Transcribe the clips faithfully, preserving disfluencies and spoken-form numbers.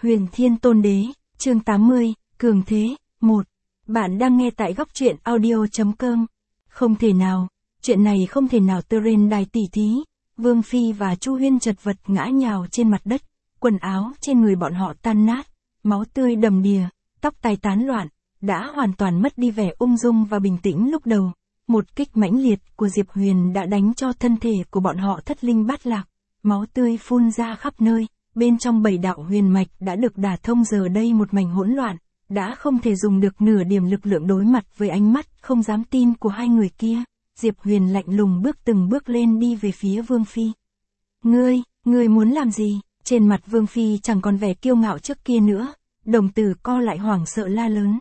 Huyền Thiên Tôn Đế, chương tám mươi, Cường Thế, một. Bạn đang nghe tại góc truyện audio.com. Không thể nào, chuyện này không thể nào. Trên đài tỉ thí, Vương Phi và Chu Huyên chật vật ngã nhào trên mặt đất, quần áo trên người bọn họ tan nát, máu tươi đầm đìa, tóc tai tán loạn, đã hoàn toàn mất đi vẻ ung dung và bình tĩnh lúc đầu. Một kích mãnh liệt của Diệp Huyền đã đánh cho thân thể của bọn họ thất linh bát lạc, máu tươi phun ra khắp nơi, bên trong bảy đạo huyền mạch đã được đả thông, giờ đây một mảnh hỗn loạn, đã không thể dùng được nửa điểm lực lượng đối mặt với ánh mắt không dám tin của hai người kia. Diệp Huyền lạnh lùng bước từng bước lên đi về phía Vương Phi. Ngươi, ngươi muốn làm gì? Trên mặt Vương Phi chẳng còn vẻ kiêu ngạo trước kia nữa, đồng tử co lại hoảng sợ la lớn.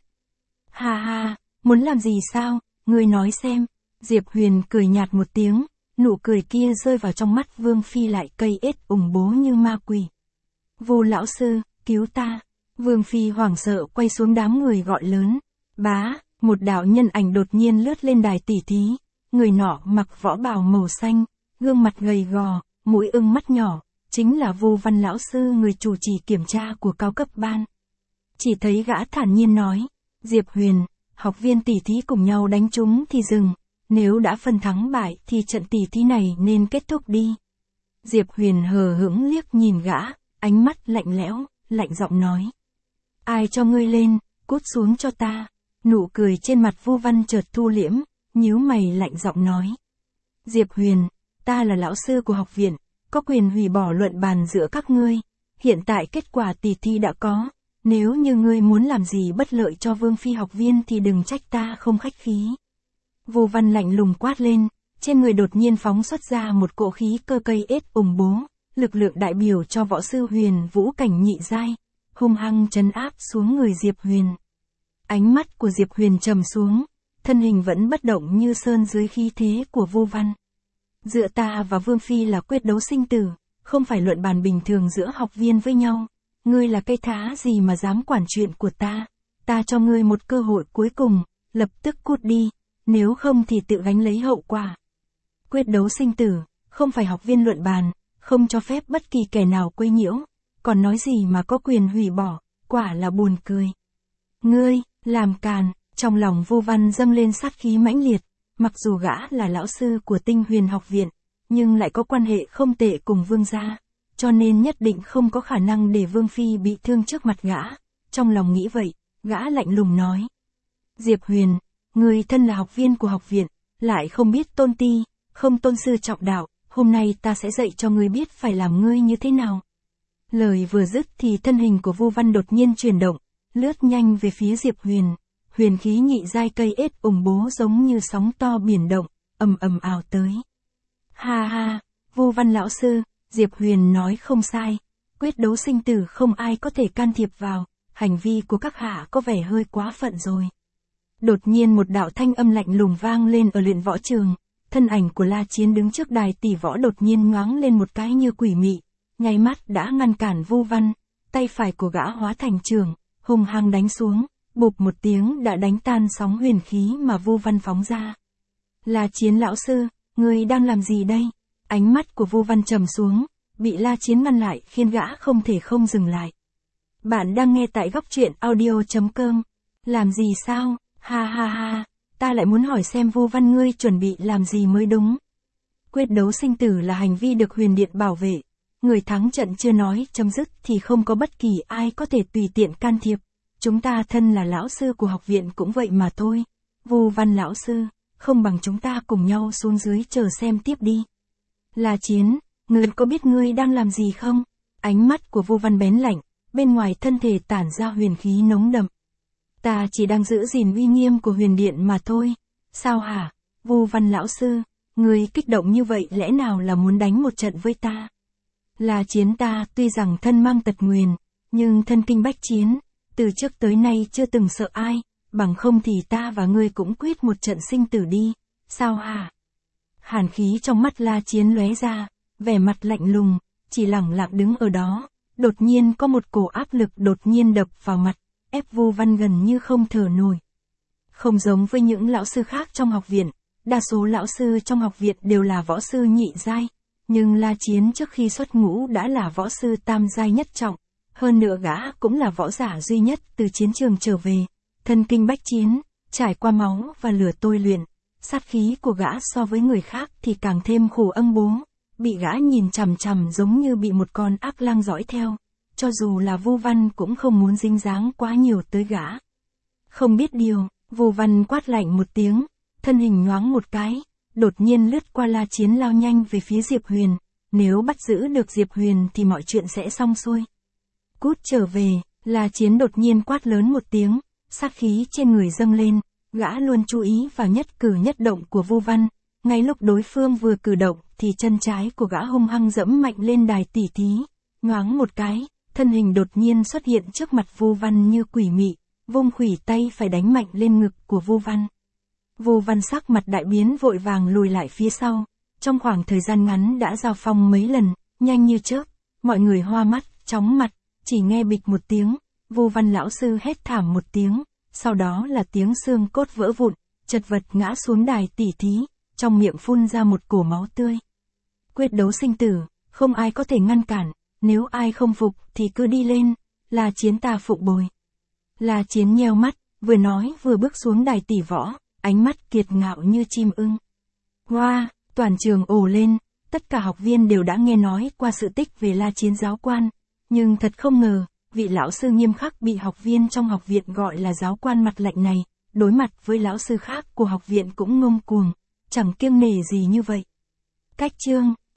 Ha ha, muốn làm gì sao? Ngươi nói xem. Diệp Huyền cười nhạt một tiếng, nụ cười kia rơi vào trong mắt Vương Phi lại cây ết ủng bố như ma quỷ. Vu lão sư, cứu ta. Vương Phi hoảng sợ quay xuống đám người gọi lớn. Bá, một đạo nhân ảnh đột nhiên lướt lên đài tỉ thí. Người nọ mặc võ bào màu xanh, gương mặt gầy gò, mũi ưng mắt nhỏ, chính là Vu Văn lão sư, người chủ trì kiểm tra của cao cấp ban. Chỉ thấy gã thản nhiên nói, Diệp Huyền, học viên tỉ thí cùng nhau đánh chúng thì dừng, nếu đã phân thắng bại thì trận tỉ thí này nên kết thúc đi. Diệp Huyền hờ hững liếc nhìn gã, ánh mắt lạnh lẽo, lạnh giọng nói. Ai cho ngươi lên, cút xuống cho ta. Nụ cười trên mặt Vu Văn chợt thu liễm, nhíu mày lạnh giọng nói. Diệp Huyền, ta là lão sư của học viện, có quyền hủy bỏ luận bàn giữa các ngươi. Hiện tại kết quả tỉ thí đã có, nếu như ngươi muốn làm gì bất lợi cho Vương Phi học viên thì đừng trách ta không khách khí. Vu Văn lạnh lùng quát lên, trên người đột nhiên phóng xuất ra một cỗ khí cơ cây ết ủng bố, lực lượng đại biểu cho võ sư huyền vũ cảnh nhị giai, hung hăng trấn áp xuống người Diệp Huyền. Ánh mắt của Diệp Huyền trầm xuống, thân hình vẫn bất động như sơn dưới khí thế của Vu Văn. Giữa ta và Vương Phi là quyết đấu sinh tử, không phải luận bàn bình thường giữa học viên với nhau. Ngươi là cây thá gì mà dám quản chuyện của ta? Ta cho ngươi một cơ hội cuối cùng, lập tức cút đi, nếu không thì tự gánh lấy hậu quả. Quyết đấu sinh tử, không phải học viên luận bàn, không cho phép bất kỳ kẻ nào quấy nhiễu, còn nói gì mà có quyền hủy bỏ, quả là buồn cười. Ngươi, làm càn. Trong lòng Vu Văn dâng lên sát khí mãnh liệt, mặc dù gã là lão sư của Tinh Huyền học viện, nhưng lại có quan hệ không tệ cùng Vương gia, cho nên nhất định không có khả năng để Vương Phi bị thương trước mặt gã. Trong lòng nghĩ vậy, gã lạnh lùng nói. Diệp Huyền, ngươi thân là học viên của học viện, lại không biết tôn ti, không tôn sư trọng đạo, hôm nay ta sẽ dạy cho ngươi biết phải làm ngươi như thế nào. Lời vừa dứt thì thân hình của Vu Văn đột nhiên chuyển động, lướt nhanh về phía Diệp Huyền. Huyền khí nhị giai cây ết ủng bố giống như sóng to biển động, ầm ầm ào tới. Ha ha, Vu Văn lão sư, Diệp Huyền nói không sai, quyết đấu sinh tử không ai có thể can thiệp vào, hành vi của các hạ có vẻ hơi quá phận rồi. Đột nhiên một đạo thanh âm lạnh lùng vang lên ở luyện võ trường, thân ảnh của La Chiến đứng trước đài tỷ võ đột nhiên nhoáng lên một cái như quỷ mị, nháy mắt đã ngăn cản Vu Văn, tay phải của gã hóa thành trường, hung hăng đánh xuống. Bụp một tiếng đã đánh tan sóng huyền khí mà Vu Văn phóng ra. La Chiến lão sư, ngươi đang làm gì đây? Ánh mắt của Vu Văn trầm xuống, bị La Chiến ngăn lại khiến gã không thể không dừng lại. Bạn đang nghe tại góc truyện audio.com. Làm gì sao? Ha ha ha, ta lại muốn hỏi xem Vu Văn ngươi chuẩn bị làm gì mới đúng. Quyết đấu sinh tử là hành vi được huyền điện bảo vệ. Người thắng trận chưa nói chấm dứt thì không có bất kỳ ai có thể tùy tiện can thiệp. Chúng ta thân là lão sư của học viện cũng vậy mà thôi. Vu Văn lão sư, không bằng chúng ta cùng nhau xuống dưới chờ xem tiếp đi. La Chiến, ngươi có biết ngươi đang làm gì không? Ánh mắt của Vu Văn bén lạnh, bên ngoài thân thể tản ra huyền khí nóng đậm. Ta chỉ đang giữ gìn uy nghiêm của huyền điện mà thôi. Sao hả? Vu Văn lão sư, ngươi kích động như vậy lẽ nào là muốn đánh một trận với ta? La Chiến, ta tuy rằng thân mang tật nguyền, nhưng thân kinh bách chiến. Từ trước tới nay chưa từng sợ ai, bằng không thì ta và ngươi cũng quyết một trận sinh tử đi, sao hả? Hàn khí trong mắt La Chiến lóe ra, vẻ mặt lạnh lùng, chỉ lẳng lặng đứng ở đó, đột nhiên có một cổ áp lực đột nhiên đập vào mặt, ép Vu Văn gần như không thở nổi. Không giống với những lão sư khác trong học viện, đa số lão sư trong học viện đều là võ sư nhị giai, nhưng La Chiến trước khi xuất ngũ đã là võ sư tam giai nhất trọng. Hơn nữa gã cũng là võ giả duy nhất từ chiến trường trở về, thân kinh bách chiến, trải qua máu và lửa tôi luyện. Sát khí của gã so với người khác thì càng thêm khổ âng bố, bị gã nhìn chằm chằm giống như bị một con ác lang dõi theo, cho dù là Vu Văn cũng không muốn dính dáng quá nhiều tới gã. Không biết điều, Vu Văn quát lạnh một tiếng, thân hình nhoáng một cái, đột nhiên lướt qua La Chiến lao nhanh về phía Diệp Huyền, nếu bắt giữ được Diệp Huyền thì mọi chuyện sẽ xong xuôi. Cút trở về, La Chiến đột nhiên quát lớn một tiếng, sát khí trên người dâng lên, gã luôn chú ý vào nhất cử nhất động của Vu Văn, ngay lúc đối phương vừa cử động thì chân trái của gã hung hăng dẫm mạnh lên đài tỉ thí, nhoáng một cái, thân hình đột nhiên xuất hiện trước mặt Vu Văn như quỷ mị, vung khuỷu tay phải đánh mạnh lên ngực của Vu Văn. Vu Văn sắc mặt đại biến vội vàng lùi lại phía sau, trong khoảng thời gian ngắn đã giao phong mấy lần, nhanh như chớp, mọi người hoa mắt, chóng mặt, chỉ nghe bịch một tiếng, Vu Văn lão sư hét thảm một tiếng, sau đó là tiếng xương cốt vỡ vụn, chật vật ngã xuống đài tỉ thí, trong miệng phun ra một cổ máu tươi. Quyết đấu sinh tử, không ai có thể ngăn cản, nếu ai không phục thì cứ đi lên, La Chiến ta phục bồi. La Chiến nheo mắt, vừa nói vừa bước xuống đài tỷ võ, ánh mắt kiệt ngạo như chim ưng. Hoa, toàn trường ồ lên, tất cả học viên đều đã nghe nói qua sự tích về La Chiến giáo quan, nhưng thật không ngờ, vị lão sư nghiêm khắc bị học viên trong học viện gọi là giáo quan mặt lạnh này, đối mặt với lão sư khác của học viện cũng ngông cuồng, chẳng kiêng nể gì như vậy. Cách chương